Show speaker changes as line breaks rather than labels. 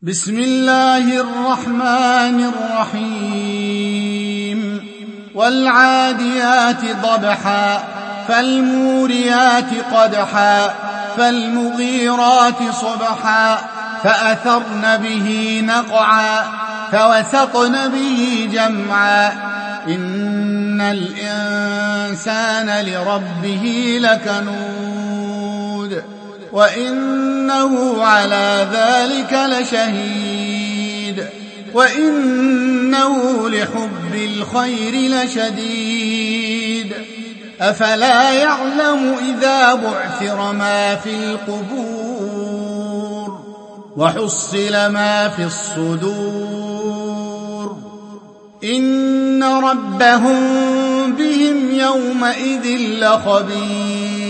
بسم الله الرحمن الرحيم والعاديات ضبحا فالموريات قدحا فالمغيرات صبحا فأثرن به نقعا فوسطن به جمعا إن الإنسان لربه لكنود وإنه على ذلك لشهيد وإنه لحب الخير لشديد أفلا يعلم إذا بعثر ما في القبور وحصل ما في الصدور إن ربهم بهم يومئذ لخبير